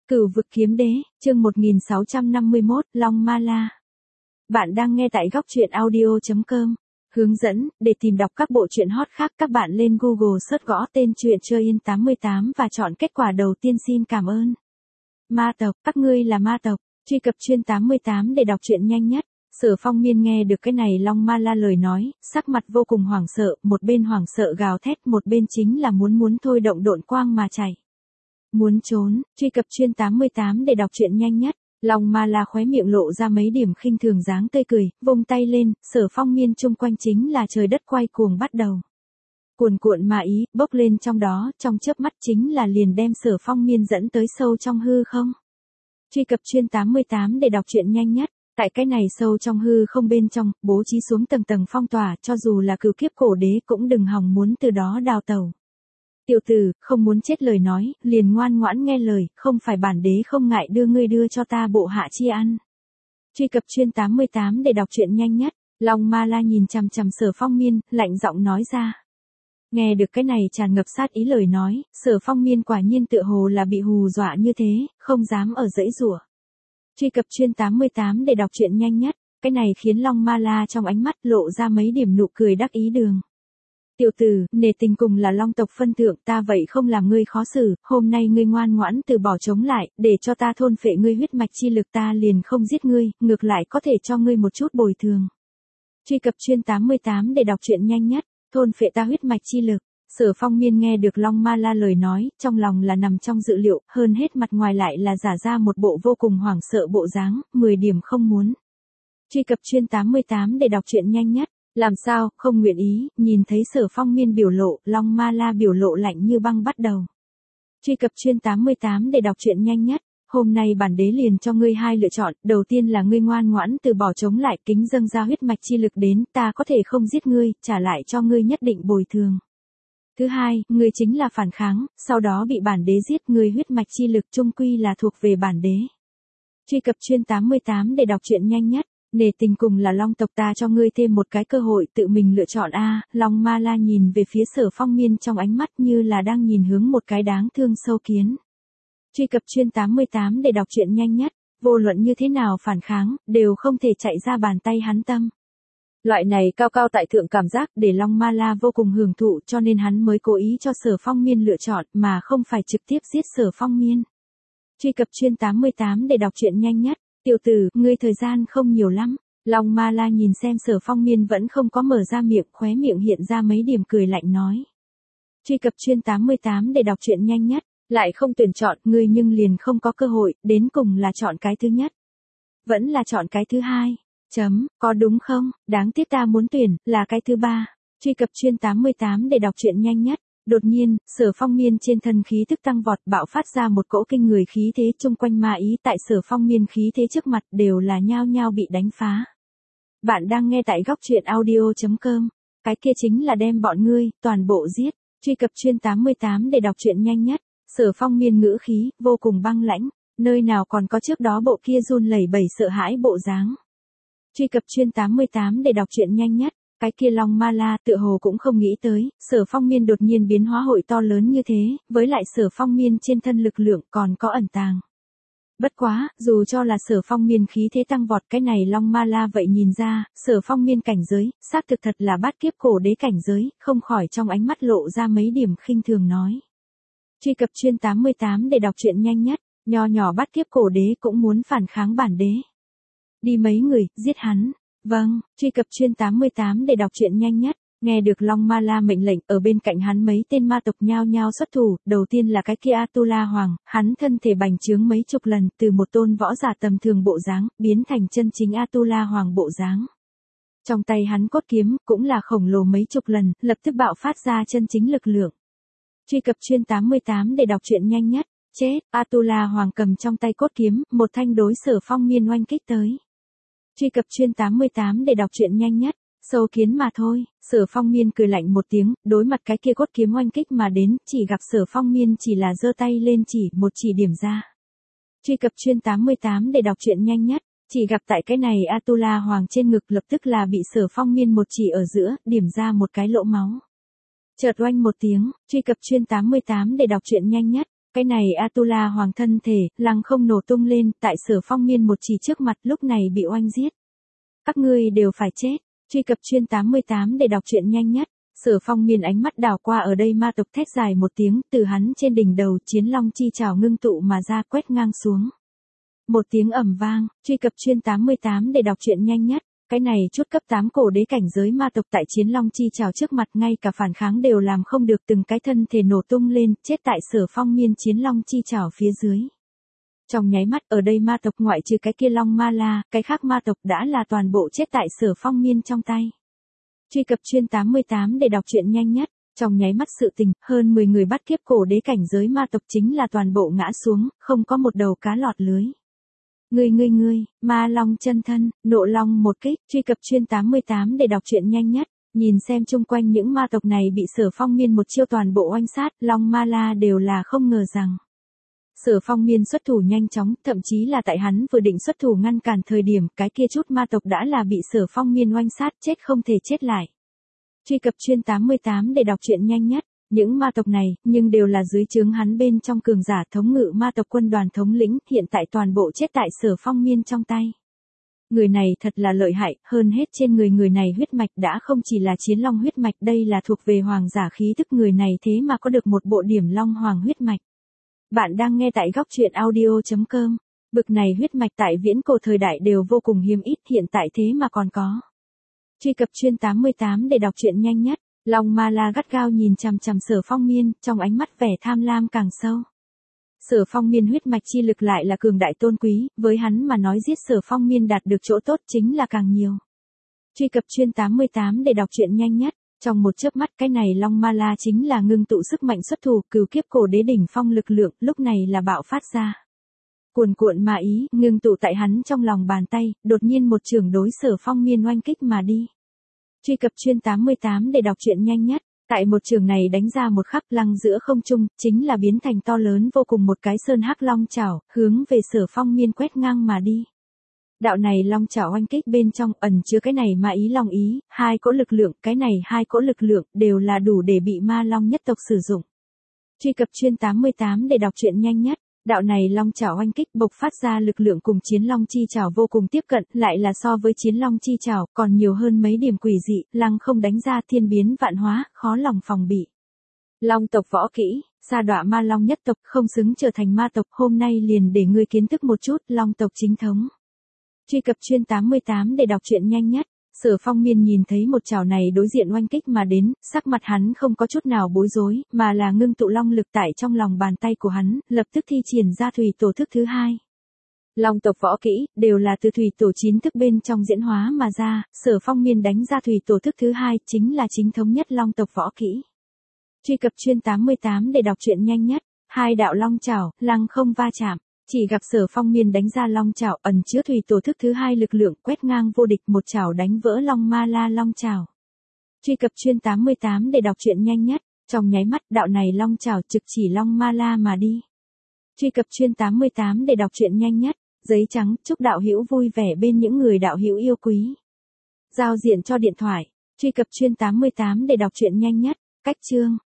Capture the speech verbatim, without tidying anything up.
Cửu vực kiếm đế, chương một nghìn sáu trăm năm mươi mốt, Long Ma La. Bạn đang nghe tại góc truyện audio chấm com. Hướng dẫn, để tìm đọc các bộ truyện hot khác các bạn lên Google search gõ tên truyện chơi yên tám mươi tám và chọn kết quả đầu tiên. Xin cảm ơn. Ma tộc, các ngươi là ma tộc, truy cập chuyên tám mươi tám để đọc truyện nhanh nhất. Sở Phong Miên nghe được cái này Long Ma La lời nói, sắc mặt vô cùng hoảng sợ, một bên hoảng sợ gào thét, một bên chính là muốn muốn thôi động độn quang mà chạy. Muốn trốn, truy cập chuyên tám mươi tám để đọc truyện nhanh nhất. Long Ma La khóe miệng lộ ra mấy điểm khinh thường dáng tươi cười, vung tay lên, Sở Phong Miên chung quanh chính là trời đất quay cuồng bắt đầu. Cuồn cuộn ma ý, bốc lên trong đó, trong chớp mắt chính là liền đem Sở Phong Miên dẫn tới sâu trong hư không. Truy cập chuyên tám mươi tám để đọc truyện nhanh nhất. Tại cái này sâu trong hư không bên trong, bố trí xuống tầng tầng phong tỏa, cho dù là cửu kiếp cổ đế cũng đừng hòng muốn từ đó đào tẩu. Tiểu tử, không muốn chết lời nói, liền ngoan ngoãn nghe lời, không phải bản đế không ngại đưa ngươi đưa cho ta bộ hạ chi ăn. Truy cập chuyên tám mươi tám để đọc truyện nhanh nhất. Long Ma La nhìn chằm chằm Sở Phong Miên, lạnh giọng nói ra. Nghe được cái này tràn ngập sát ý lời nói, Sở Phong Miên quả nhiên tựa hồ là bị hù dọa như thế, không dám ở dãy rủa. Truy cập chuyên tám mươi tám để đọc truyện nhanh nhất. Cái này khiến Long Ma La trong ánh mắt lộ ra mấy điểm nụ cười đắc ý đường. Tiểu tử, nể tình cùng là Long tộc phân thượng, ta vậy không làm ngươi khó xử, hôm nay ngươi ngoan ngoãn từ bỏ chống lại, để cho ta thôn phệ ngươi huyết mạch chi lực, ta liền không giết ngươi, ngược lại có thể cho ngươi một chút bồi thường. Truy cập chuyên tám mươi tám để đọc truyện nhanh nhất. Thôn phệ ta huyết mạch chi lực. Sở Phong Miên nghe được Long Ma La lời nói, trong lòng là nằm trong dự liệu, hơn hết mặt ngoài lại là giả ra một bộ vô cùng hoảng sợ bộ dáng, mười điểm không muốn. Truy cập chuyên tám mươi tám để đọc truyện nhanh nhất. Làm sao, không nguyện ý, nhìn thấy Sở Phong Miên biểu lộ, Long Ma La biểu lộ lạnh như băng bắt đầu. Truy cập chuyên tám mươi tám để đọc truyện nhanh nhất. Hôm nay bản đế liền cho ngươi hai lựa chọn, đầu tiên là ngươi ngoan ngoãn từ bỏ chống lại, kính dâng ra huyết mạch chi lực đến, ta có thể không giết ngươi, trả lại cho ngươi nhất định bồi thường. Thứ hai, ngươi chính là phản kháng, sau đó bị bản đế giết, ngươi huyết mạch chi lực chung quy là thuộc về bản đế. Truy cập chuyên tám mươi tám để đọc truyện nhanh nhất. Nể tình cùng là Long tộc, ta cho ngươi thêm một cái cơ hội tự mình lựa chọn a. Long Ma La nhìn về phía Sở Phong Miên trong ánh mắt như là đang nhìn hướng một cái đáng thương sâu kiến. Truy cập chuyên tám mươi tám để đọc truyện nhanh nhất. Vô luận như thế nào phản kháng, đều không thể chạy ra bàn tay hắn tâm. Loại này cao cao tại thượng cảm giác để Long Ma La vô cùng hưởng thụ, cho nên hắn mới cố ý cho Sở Phong Miên lựa chọn mà không phải trực tiếp giết Sở Phong Miên. Truy cập chuyên tám mươi tám để đọc truyện nhanh nhất. Tiểu tử, ngươi thời gian không nhiều lắm. Long Ma La nhìn xem Sở Phong Miên vẫn không có mở ra miệng, khóe miệng hiện ra mấy điểm cười lạnh nói. Truy cập chuyên tám mươi tám để đọc truyện nhanh nhất. Lại không tuyển chọn, ngươi nhưng liền không có cơ hội, đến cùng là chọn cái thứ nhất. Vẫn là chọn cái thứ hai. Chấm, có đúng không? Đáng tiếc ta muốn tuyển, là cái thứ ba. Truy cập chuyên tám mươi tám để đọc truyện nhanh nhất. Đột nhiên, Sở Phong Miên trên thân khí tức tăng vọt, bạo phát ra một cỗ kinh người khí thế chung quanh ma ý, tại Sở Phong Miên khí thế trước mặt đều là nhao nhao bị đánh phá. Bạn đang nghe tại góc truyện audio chấm com. Cái kia chính là đem bọn ngươi toàn bộ giết. Truy cập chuyên tám mươi tám để đọc truyện nhanh nhất. Sở Phong Miên ngữ khí vô cùng băng lãnh, nơi nào còn có trước đó bộ kia run lẩy bẩy sợ hãi bộ dáng. Truy cập chuyên tám mươi tám để đọc truyện nhanh nhất. Cái kia Long Ma La tựa hồ cũng không nghĩ tới, Sở Phong Miên đột nhiên biến hóa hội to lớn như thế, với lại Sở Phong Miên trên thân lực lượng còn có ẩn tàng. Bất quá, dù cho là Sở Phong Miên khí thế tăng vọt, cái này Long Ma La vậy nhìn ra, Sở Phong Miên cảnh giới, xác thực thật là bát kiếp cổ đế cảnh giới, không khỏi trong ánh mắt lộ ra mấy điểm khinh thường nói. Truy cập chuyên tám mươi tám để đọc truyện nhanh nhất. Nho nhỏ bát kiếp cổ đế cũng muốn phản kháng bản đế. Đi mấy người, giết hắn. Vâng, truy cập chuyên tám mươi tám để đọc truyện nhanh nhất. Nghe được Long Ma La mệnh lệnh, ở bên cạnh hắn mấy tên ma tộc nhao nhao xuất thủ, đầu tiên là cái kia Atula Hoàng, hắn thân thể bành trướng mấy chục lần, từ một tôn võ giả tầm thường bộ dáng, biến thành chân chính Atula Hoàng bộ dáng. Trong tay hắn cốt kiếm, cũng là khổng lồ mấy chục lần, lập tức bạo phát ra chân chính lực lượng. Truy cập chuyên tám mươi tám để đọc truyện nhanh nhất. Chết, Atula Hoàng cầm trong tay cốt kiếm, một thanh đối Sở Phong Miên oanh kích tới. Truy cập chuyên tám mươi tám để đọc truyện nhanh nhất. Sâu kiến mà thôi. Sở Phong Miên cười lạnh một tiếng, đối mặt cái kia cốt kiếm oanh kích mà đến, chỉ gặp Sở Phong Miên chỉ là giơ tay lên chỉ một chỉ điểm ra. Truy cập chuyên tám mươi tám để đọc truyện nhanh nhất. Chỉ gặp tại cái này Atula Hoàng trên ngực lập tức là bị Sở Phong Miên một chỉ ở giữa, điểm ra một cái lỗ máu. Chợt oanh một tiếng, truy cập chuyên tám mươi tám để đọc truyện nhanh nhất. Cái này Atula hoàng thân thể, lăng không nổ tung lên, tại Sở Phong Miên một chỉ trước mặt lúc này bị oanh giết. Các ngươi đều phải chết, truy cập chuyên tám mươi tám để đọc truyện nhanh nhất. Sở Phong Miên ánh mắt đảo qua ở đây ma tộc thét dài một tiếng, từ hắn trên đỉnh đầu chiến long chi trảo ngưng tụ mà ra quét ngang xuống. Một tiếng ầm vang, truy cập chuyên tám mươi tám để đọc truyện nhanh nhất. Cái này chút cấp tám cổ đế cảnh giới ma tộc tại chiến long chi trảo trước mặt ngay cả phản kháng đều làm không được, từng cái thân thể nổ tung lên, chết tại Sở Phong Miên chiến long chi trảo phía dưới. Trong nháy mắt ở đây ma tộc ngoại trừ cái kia long ma la, cái khác ma tộc đã là toàn bộ chết tại Sở Phong Miên trong tay. Truy cập chuyên tám mươi tám để đọc truyện nhanh nhất. Trong nháy mắt sự tình, hơn mười người bắt kiếp cổ đế cảnh giới ma tộc chính là toàn bộ ngã xuống, không có một đầu cá lọt lưới. Ngươi ngươi ngươi, ma long chân thân, nộ long một kích, truy cập chuyên tám mươi tám để đọc truyện nhanh nhất. Nhìn xem chung quanh những ma tộc này bị Sở Phong Miên một chiêu toàn bộ oanh sát, long ma la đều là không ngờ rằng. Sở Phong Miên xuất thủ nhanh chóng, thậm chí là tại hắn vừa định xuất thủ ngăn cản thời điểm, cái kia chút ma tộc đã là bị Sở Phong Miên oanh sát, chết không thể chết lại. Truy cập chuyên tám mươi tám để đọc truyện nhanh nhất. Những ma tộc này, nhưng đều là dưới trướng hắn bên trong cường giả thống ngự ma tộc quân đoàn thống lĩnh, hiện tại toàn bộ chết tại Sở Phong Miên trong tay. Người này thật là lợi hại, hơn hết trên người người này huyết mạch đã không chỉ là chiến long huyết mạch, đây là thuộc về hoàng giả khí tức, người này thế mà có được một bộ điểm long hoàng huyết mạch. Bạn đang nghe tại góc truyện audio chấm com. Bực này huyết mạch tại viễn cổ thời đại đều vô cùng hiếm ít, hiện tại thế mà còn có. Truy cập chuyên tám mươi tám để đọc truyện nhanh nhất. Long ma la gắt gao nhìn chằm chằm Sở Phong Miên, trong ánh mắt vẻ tham lam càng sâu. Sở Phong Miên huyết mạch chi lực lại là cường đại tôn quý, với hắn mà nói giết Sở Phong Miên đạt được chỗ tốt chính là càng nhiều. Truy cập chuyên tám mươi tám để đọc truyện nhanh nhất. Trong một chớp mắt cái này Long ma la chính là ngưng tụ sức mạnh xuất thủ, cửu kiếp cổ đế đỉnh phong lực lượng, lúc này là bạo phát ra. Cuồn cuộn ma ý, ngưng tụ tại hắn trong lòng bàn tay, đột nhiên một chưởng đối Sở Phong Miên oanh kích mà đi. Truy cập chuyên tám mươi tám để đọc truyện nhanh nhất. Tại một trường này đánh ra một khắc lăng giữa không trung, chính là biến thành to lớn vô cùng một cái sơn hắc long chảo, hướng về Sở Phong Miên quét ngang mà đi. Đạo này long chảo oanh kích bên trong ẩn chứa cái này ma ý long ý, hai cỗ lực lượng, cái này hai cỗ lực lượng đều là đủ để bị ma long nhất tộc sử dụng. Truy cập chuyên tám mươi tám để đọc truyện nhanh nhất. Đạo này long chảo oanh kích bộc phát ra lực lượng cùng chiến long chi chảo vô cùng tiếp cận, lại là so với chiến long chi chảo còn nhiều hơn mấy điểm quỷ dị, lăng không đánh ra thiên biến vạn hóa, khó lòng phòng bị. Long tộc võ kỹ, sa đọa ma long nhất tộc không xứng trở thành ma tộc, hôm nay liền để ngươi kiến thức một chút long tộc chính thống. Truy cập chuyên tám mươi tám để đọc truyện nhanh nhất. Sở Phong Miên nhìn thấy một chảo này đối diện oanh kích mà đến, sắc mặt hắn không có chút nào bối rối, mà là ngưng tụ long lực tại trong lòng bàn tay của hắn, lập tức thi triển ra thủy tổ thức thứ hai. Long tộc võ kỹ, đều là từ thủy tổ chín thức bên trong diễn hóa mà ra, Sở Phong Miên đánh ra thủy tổ thức thứ hai, chính là chính thống nhất long tộc võ kỹ. Truy cập chuyên tám mươi tám để đọc truyện nhanh nhất. Hai đạo long chảo, lăng không va chạm. Chỉ gặp Sở Phong Miên đánh ra long chảo ẩn chứa thủy tổ thức thứ hai lực lượng quét ngang vô địch, một chảo đánh vỡ long ma la long chảo. Truy cập chuyên tám mươi tám để đọc truyện nhanh nhất. Trong nháy mắt đạo này long chảo trực chỉ long ma la mà đi. Truy cập chuyên tám mươi tám để đọc truyện nhanh nhất. Giấy trắng, chúc đạo hữu vui vẻ bên những người đạo hữu yêu quý. Giao diện cho điện thoại. Truy cập chuyên tám mươi tám để đọc truyện nhanh nhất. Cách chương.